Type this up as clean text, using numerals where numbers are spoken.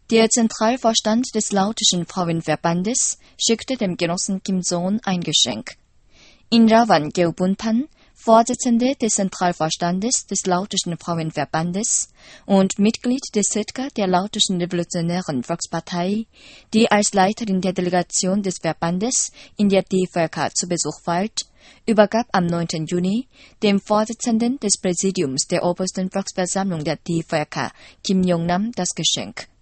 Der Zentralvorstand des Lautischen Frauenverbandes schickte dem Genossen Kim Soon ein Geschenk. Inrawan Geubunpan, Vorsitzende des Zentralvorstandes des Lautischen Frauenverbandes und Mitglied des SETKA der Lautischen Revolutionären Volkspartei, die als Leiterin der Delegation des Verbandes in der DVK zu Besuch weilt, übergab am 9. Juni dem Vorsitzenden des Präsidiums der Obersten Volksversammlung der DVK, Kim Yong-nam, das Geschenk.